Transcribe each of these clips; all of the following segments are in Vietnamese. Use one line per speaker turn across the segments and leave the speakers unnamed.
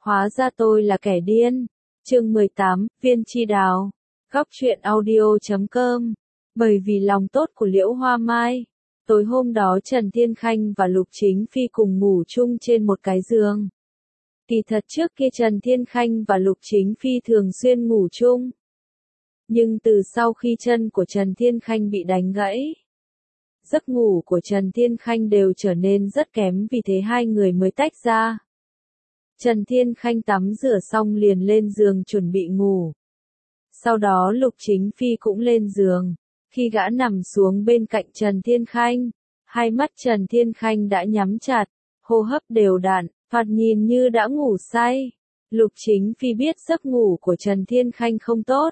Hóa ra tôi là kẻ điên. Chương 18, Viên Chi Đào. Góc truyện audio.com. Bởi vì lòng tốt của Liễu Hoa Mai, tối hôm đó Trần Thiên Khanh và Lục Chính Phi cùng ngủ chung trên một cái giường. Kỳ thật trước kia Trần Thiên Khanh và Lục Chính Phi thường xuyên ngủ chung. Nhưng từ sau khi chân của Trần Thiên Khanh bị đánh gãy, giấc ngủ của Trần Thiên Khanh đều trở nên rất kém, vì thế hai người mới tách ra. Trần Thiên Khanh tắm rửa xong liền lên giường chuẩn bị ngủ. Sau đó Lục Chính Phi cũng lên giường. Khi gã nằm xuống bên cạnh Trần Thiên Khanh, hai mắt Trần Thiên Khanh đã nhắm chặt, hô hấp đều đặn, thoạt nhìn như đã ngủ say. Lục Chính Phi biết giấc ngủ của Trần Thiên Khanh không tốt,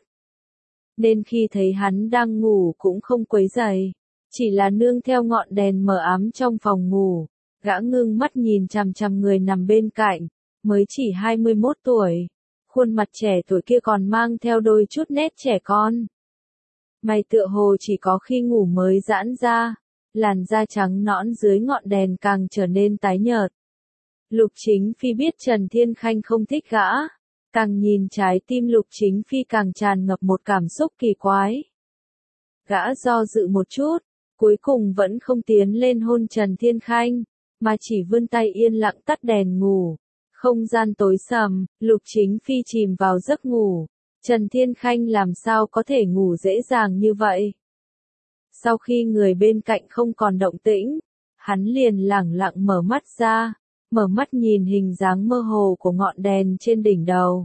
nên khi thấy hắn đang ngủ cũng không quấy rầy, chỉ là nương theo ngọn đèn mờ ám trong phòng ngủ, gã ngưng mắt nhìn chằm chằm người nằm bên cạnh, mới chỉ 21 tuổi, khuôn mặt trẻ tuổi kia còn mang theo đôi chút nét trẻ con. Mày tựa hồ chỉ có khi ngủ mới giãn ra, làn da trắng nõn dưới ngọn đèn càng trở nên tái nhợt. Lục Chính Phi biết Trần Thiên Khanh không thích gã, càng nhìn trái tim Lục Chính Phi càng tràn ngập một cảm xúc kỳ quái. Gã do dự một chút, cuối cùng vẫn không tiến lên hôn Trần Thiên Khanh, mà chỉ vươn tay yên lặng tắt đèn ngủ. Không gian tối sầm, Lục Chính Phi chìm vào giấc ngủ. Trần Thiên Khanh làm sao có thể ngủ dễ dàng như vậy? Sau khi người bên cạnh không còn động tĩnh, hắn liền lẳng lặng mở mắt ra, mở mắt nhìn hình dáng mơ hồ của ngọn đèn trên đỉnh đầu.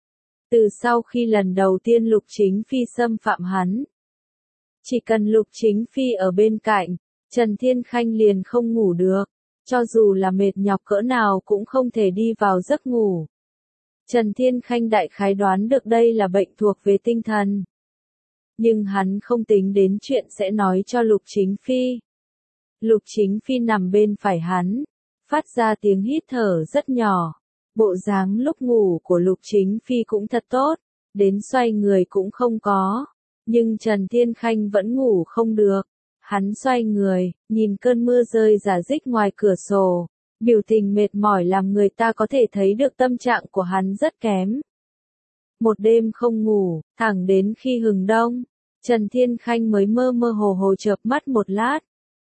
Từ sau khi lần đầu tiên Lục Chính Phi xâm phạm hắn, chỉ cần Lục Chính Phi ở bên cạnh, Trần Thiên Khanh liền không ngủ được, cho dù là mệt nhọc cỡ nào cũng không thể đi vào giấc ngủ. Trần Thiên Khanh đại khái đoán được đây là bệnh thuộc về tinh thần. Nhưng hắn không tính đến chuyện sẽ nói cho Lục Chính Phi. Lục Chính Phi nằm bên phải hắn, phát ra tiếng hít thở rất nhỏ. Bộ dáng lúc ngủ của Lục Chính Phi cũng thật tốt, đến xoay người cũng không có. Nhưng Trần Thiên Khanh vẫn ngủ không được. Hắn xoay người, nhìn cơn mưa rơi rả rích ngoài cửa sổ. Biểu tình mệt mỏi làm người ta có thể thấy được tâm trạng của hắn rất kém. Một đêm không ngủ, thẳng đến khi hừng đông, Trần Thiên Khanh mới mơ mơ hồ hồ chợp mắt một lát.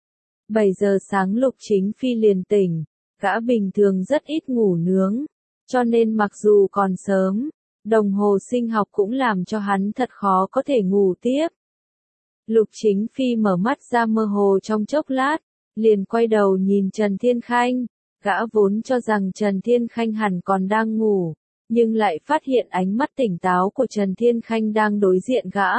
7 giờ sáng Lục Chính Phi liền tỉnh, gã bình thường rất ít ngủ nướng, cho nên mặc dù còn sớm, đồng hồ sinh học cũng làm cho hắn thật khó có thể ngủ tiếp. Lục Chính Phi mở mắt ra mơ hồ trong chốc lát, liền quay đầu nhìn Trần Thiên Khanh. Gã vốn cho rằng Trần Thiên Khanh hẳn còn đang ngủ, nhưng lại phát hiện ánh mắt tỉnh táo của Trần Thiên Khanh đang đối diện gã.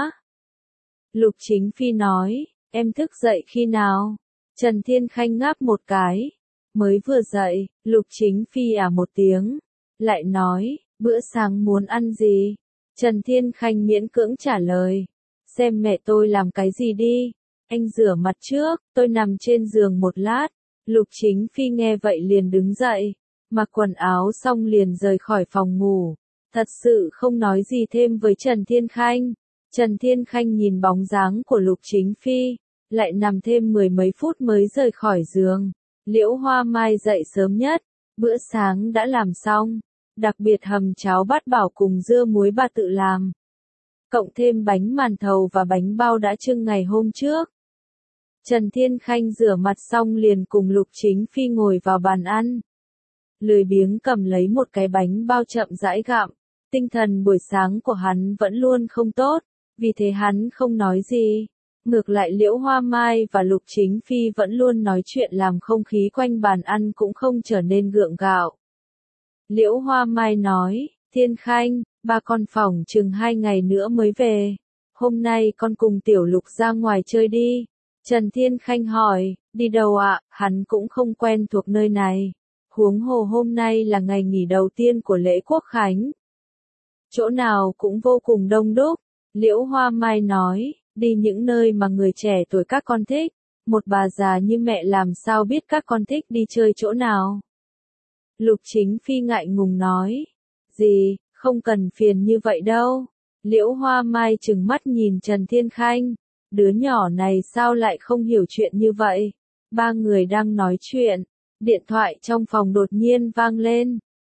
Lục Chính Phi nói, em thức dậy khi nào? Trần Thiên Khanh ngáp một cái, mới vừa dậy. Lục Chính Phi một tiếng, lại nói, bữa sáng muốn ăn gì? Trần Thiên Khanh miễn cưỡng trả lời, xem mẹ tôi làm cái gì đi, anh rửa mặt trước, tôi nằm trên giường một lát. Lục Chính Phi nghe vậy liền đứng dậy, mặc quần áo xong liền rời khỏi phòng ngủ, thật sự không nói gì thêm với Trần Thiên Khanh. Trần Thiên Khanh nhìn bóng dáng của Lục Chính Phi, lại nằm thêm 10 mấy phút mới rời khỏi giường. Liễu Hoa Mai dậy sớm nhất, bữa sáng đã làm xong, đặc biệt hầm cháo bát bảo cùng dưa muối bà tự làm, cộng thêm bánh màn thầu và bánh bao đã trưng ngày hôm trước. Trần Thiên Khanh rửa mặt xong liền cùng Lục Chính Phi ngồi vào bàn ăn. Lười biếng cầm lấy một cái bánh bao chậm rãi gặm, tinh thần buổi sáng của hắn vẫn luôn không tốt, vì thế hắn không nói gì. Ngược lại Liễu Hoa Mai và Lục Chính Phi vẫn luôn nói chuyện làm không khí quanh bàn ăn cũng không trở nên gượng gạo. Liễu Hoa Mai nói, Thiên Khanh, ba con phỏng chừng 2 ngày nữa mới về. Hôm nay con cùng Tiểu Lục ra ngoài chơi đi. Trần Thiên Khanh hỏi, đi đâu ạ? Hắn cũng không quen thuộc nơi này. Huống hồ hôm nay là ngày nghỉ đầu tiên của lễ Quốc Khánh. Chỗ nào cũng vô cùng đông đúc. Liễu Hoa Mai nói, đi những nơi mà người trẻ tuổi các con thích. Một bà già như mẹ làm sao biết các con thích đi chơi chỗ nào? Lục Chính Phi ngại ngùng nói, gì, không cần phiền như vậy đâu. Liễu Hoa Mai trừng mắt nhìn Trần Thiên Khanh. Đứa nhỏ này sao lại không hiểu chuyện như vậy? Ba người đang nói chuyện, điện thoại trong phòng đột nhiên vang lên.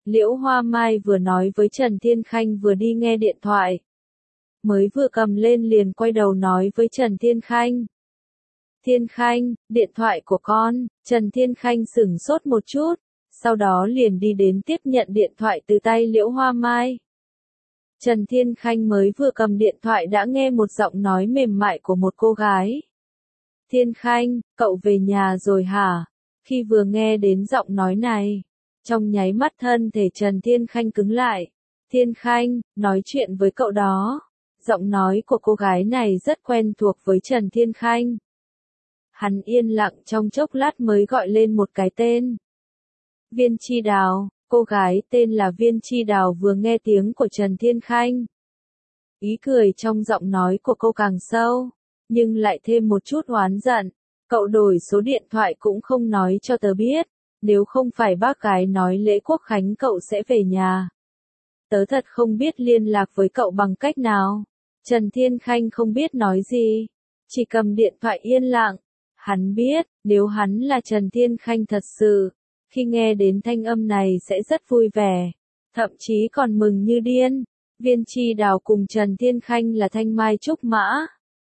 Liễu Hoa Mai vừa nói với Trần Thiên Khanh vừa đi nghe điện thoại. Mới vừa cầm lên liền quay đầu nói với Trần Thiên Khanh. Thiên Khanh, điện thoại của con. Trần Thiên Khanh sửng sốt một chút, sau đó liền đi đến tiếp nhận điện thoại từ tay Liễu Hoa Mai. Trần Thiên Khanh mới vừa cầm điện thoại đã nghe một giọng nói mềm mại của một cô gái. Thiên Khanh, cậu về nhà rồi hả? Khi vừa nghe đến giọng nói này, trong nháy mắt thân thể Trần Thiên Khanh cứng lại. Thiên Khanh, nói chuyện với cậu đó. Giọng nói của cô gái này rất quen thuộc với Trần Thiên Khanh. Hắn yên lặng trong chốc lát mới gọi lên một cái tên. Viên Chi Đào. Cô gái tên là Viên Chi Đào vừa nghe tiếng của Trần Thiên Khanh. Ý cười trong giọng nói của cô càng sâu, nhưng lại thêm một chút oán giận. Cậu đổi số điện thoại cũng không nói cho tớ biết, nếu không phải bác gái nói lễ quốc khánh cậu sẽ về nhà. Tớ thật không biết liên lạc với cậu bằng cách nào. Trần Thiên Khanh không biết nói gì, chỉ cầm điện thoại yên lặng. Hắn biết, nếu hắn là Trần Thiên Khanh thật sự, khi nghe đến thanh âm này sẽ rất vui vẻ, thậm chí còn mừng như điên. Viên Chi Đào cùng Trần Thiên Khanh là thanh mai trúc mã.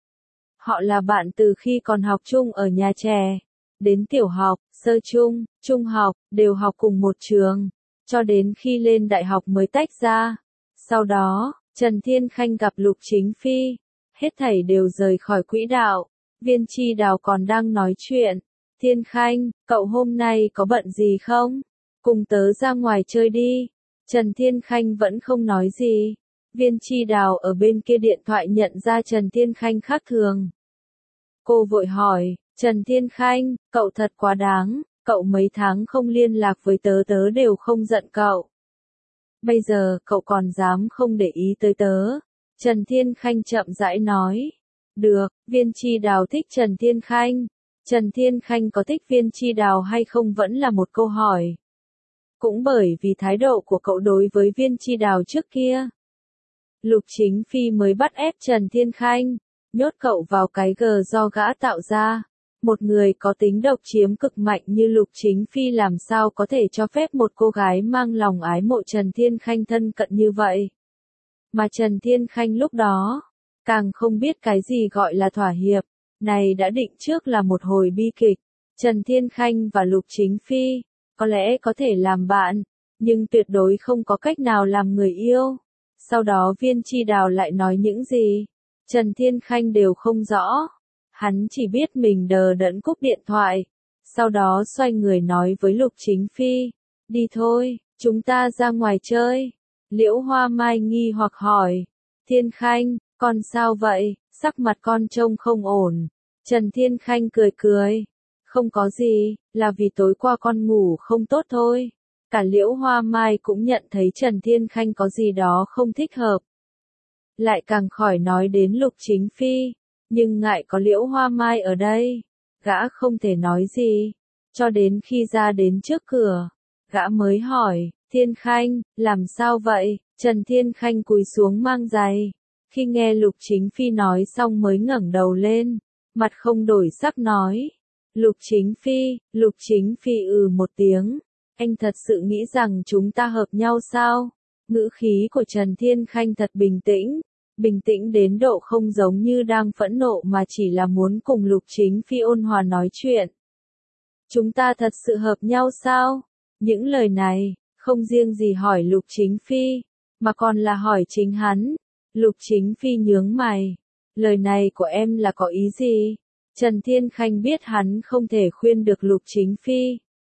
Họ là bạn từ khi còn học chung ở nhà trẻ, đến tiểu học, sơ trung, trung học, đều học cùng một trường, cho đến khi lên đại học mới tách ra. Sau đó, Trần Thiên Khanh gặp Lục Chính Phi, hết thảy đều rời khỏi quỹ đạo. Viên Chi Đào còn đang nói chuyện. Thiên Khanh, cậu hôm nay có bận gì không? Cùng tớ ra ngoài chơi đi. Trần Thiên Khanh vẫn không nói gì. Viên Chi Đào ở bên kia điện thoại nhận ra Trần Thiên Khanh khác thường. Cô vội hỏi, Trần Thiên Khanh, cậu thật quá đáng, cậu mấy tháng không liên lạc với tớ tớ đều không giận cậu. Bây giờ cậu còn dám không để ý tới tớ. Trần Thiên Khanh chậm rãi nói. Được, Viên Chi Đào thích Trần Thiên Khanh. Trần Thiên Khanh có thích Viên Chi Đào hay không vẫn là một câu hỏi. Cũng bởi vì thái độ của cậu đối với Viên Chi Đào trước kia. Lục Chính Phi mới bắt ép Trần Thiên Khanh, nhốt cậu vào cái gờ do gã tạo ra. Một người có tính độc chiếm cực mạnh như Lục Chính Phi làm sao có thể cho phép một cô gái mang lòng ái mộ Trần Thiên Khanh thân cận như vậy. Mà Trần Thiên Khanh lúc đó, càng không biết cái gì gọi là thỏa hiệp, này đã định trước là một hồi bi kịch. Trần Thiên Khanh và Lục Chính Phi, có lẽ có thể làm bạn, nhưng tuyệt đối không có cách nào làm người yêu. Sau đó Viên Chi Đào lại nói những gì, Trần Thiên Khanh đều không rõ. Hắn chỉ biết mình đờ đẫn cúp điện thoại, sau đó xoay người nói với Lục Chính Phi, đi thôi, chúng ta ra ngoài chơi. Liễu Hoa Mai nghi hoặc hỏi, Thiên Khanh, con sao vậy, sắc mặt con trông không ổn. Trần Thiên Khanh cười cười, không có gì, là vì tối qua con ngủ không tốt thôi. Cả Liễu Hoa Mai cũng nhận thấy Trần Thiên Khanh có gì đó không thích hợp. Lại càng khỏi nói đến Lục Chính Phi, nhưng ngại có Liễu Hoa Mai ở đây, gã không thể nói gì, cho đến khi ra đến trước cửa, gã mới hỏi, Thiên Khanh, làm sao vậy? Trần Thiên Khanh cúi xuống mang giày, khi nghe Lục Chính Phi nói xong mới ngẩng đầu lên, mặt không đổi sắc nói, Lục Chính Phi một tiếng, anh thật sự nghĩ rằng chúng ta hợp nhau sao? Ngữ khí của Trần Thiên Khanh thật bình tĩnh đến độ không giống như đang phẫn nộ mà chỉ là muốn cùng Lục Chính Phi ôn hòa nói chuyện. Chúng ta thật sự hợp nhau sao? Những lời này, không riêng gì hỏi Lục Chính Phi, mà còn là hỏi chính hắn. Lục Chính Phi nhướng mày. Lời này của em là có ý gì? Trần Thiên Khanh biết hắn không thể khuyên được Lục Chính Phi.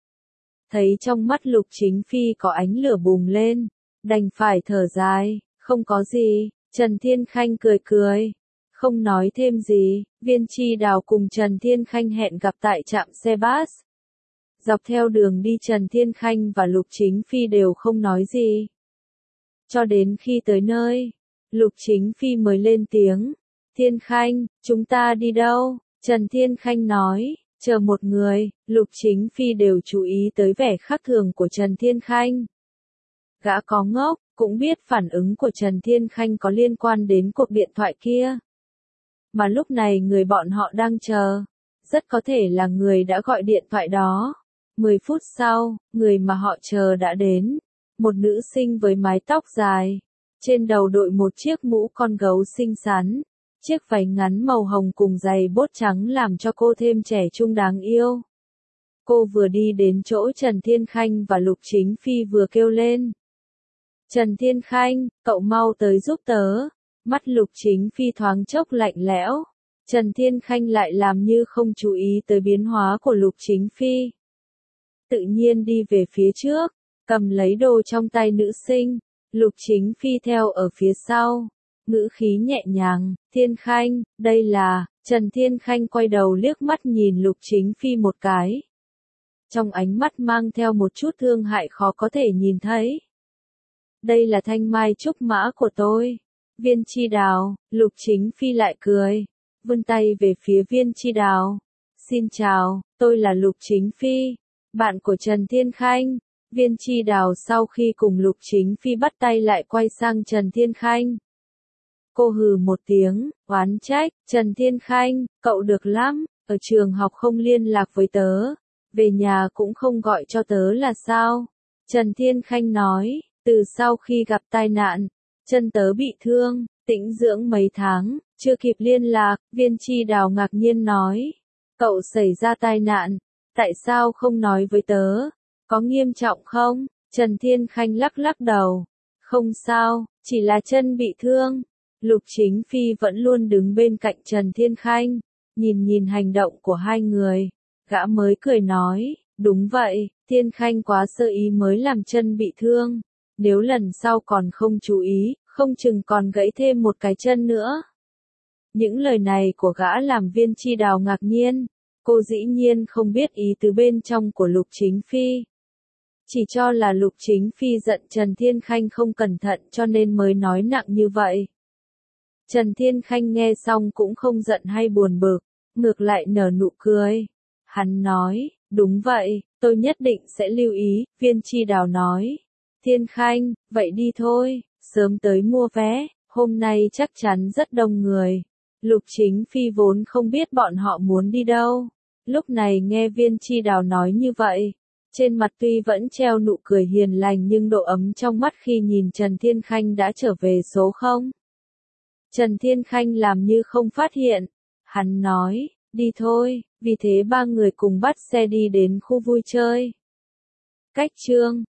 Thấy trong mắt Lục Chính Phi có ánh lửa bùng lên, đành phải thở dài, không có gì. Trần Thiên Khanh cười cười, không nói thêm gì. Viên Chi Đào cùng Trần Thiên Khanh hẹn gặp tại trạm xe bus. Dọc theo đường đi Trần Thiên Khanh và Lục Chính Phi đều không nói gì. Cho đến khi tới nơi, Lục Chính Phi mới lên tiếng. Thiên Khanh, chúng ta đi đâu? Trần Thiên Khanh nói, chờ một người. Lục Chính Phi đều chú ý tới vẻ khác thường của Trần Thiên Khanh. Gã có ngốc, cũng biết phản ứng của Trần Thiên Khanh có liên quan đến cuộc điện thoại kia. Mà lúc này người bọn họ đang chờ, rất có thể là người đã gọi điện thoại đó. 10 phút sau, người mà họ chờ đã đến. một nữ sinh với mái tóc dài, trên đầu đội một chiếc mũ con gấu xinh xắn, chiếc váy ngắn màu hồng cùng giày bốt trắng làm cho cô thêm trẻ trung đáng yêu. Cô vừa đi đến chỗ Trần Thiên Khanh và Lục Chính Phi vừa kêu lên. Trần Thiên Khanh, cậu mau tới giúp tớ. Mắt Lục Chính Phi thoáng chốc lạnh lẽo. Trần Thiên Khanh lại làm như không chú ý tới biến hóa của Lục Chính Phi. Tự nhiên đi về phía trước, cầm lấy đồ trong tay nữ sinh. Lục Chính Phi theo ở phía sau. Ngữ khí nhẹ nhàng, Thiên Khanh, đây là, Trần Thiên Khanh quay đầu liếc mắt nhìn Lục Chính Phi một cái. Trong ánh mắt mang theo một chút thương hại khó có thể nhìn thấy. Đây là thanh mai trúc mã của tôi. Viên Chi Đào, Lục Chính Phi lại cười. Vươn tay về phía Viên Chi Đào. Xin chào, tôi là Lục Chính Phi, bạn của Trần Thiên Khanh. Viên Chi Đào sau khi cùng Lục Chính Phi bắt tay lại quay sang Trần Thiên Khanh. Cô hừ một tiếng, oán trách, Trần Thiên Khanh, cậu được lắm, ở trường học không liên lạc với tớ, về nhà cũng không gọi cho tớ là sao? Trần Thiên Khanh nói, từ sau khi gặp tai nạn, chân tớ bị thương, tĩnh dưỡng mấy tháng, chưa kịp liên lạc, Viên Chi Đào ngạc nhiên nói, cậu xảy ra tai nạn, tại sao không nói với tớ, có nghiêm trọng không? Trần Thiên Khanh lắc lắc đầu, không sao, chỉ là chân bị thương. Lục Chính Phi vẫn luôn đứng bên cạnh Trần Thiên Khanh, nhìn hành động của hai người, gã mới cười nói, đúng vậy, Thiên Khanh quá sơ ý mới làm chân bị thương, nếu lần sau còn không chú ý, không chừng còn gãy thêm một cái chân nữa. Những lời này của gã làm Viên Chi Đào ngạc nhiên, cô dĩ nhiên không biết ý tứ bên trong của Lục Chính Phi. Chỉ cho là Lục Chính Phi giận Trần Thiên Khanh không cẩn thận cho nên mới nói nặng như vậy. Trần Thiên Khanh nghe xong cũng không giận hay buồn bực, ngược lại nở nụ cười. Hắn nói, đúng vậy, tôi nhất định sẽ lưu ý, Viên Chi Đào nói. Thiên Khanh, vậy đi thôi, sớm tới mua vé, hôm nay chắc chắn rất đông người. Lục Chính Phi vốn không biết bọn họ muốn đi đâu. Lúc này nghe Viên Chi Đào nói như vậy, trên mặt tuy vẫn treo nụ cười hiền lành nhưng độ ấm trong mắt khi nhìn Trần Thiên Khanh đã trở về số 0. Trần Thiên Khanh làm như không phát hiện. Hắn nói, đi thôi, vì thế ba người cùng bắt xe đi đến khu vui chơi. Cách chương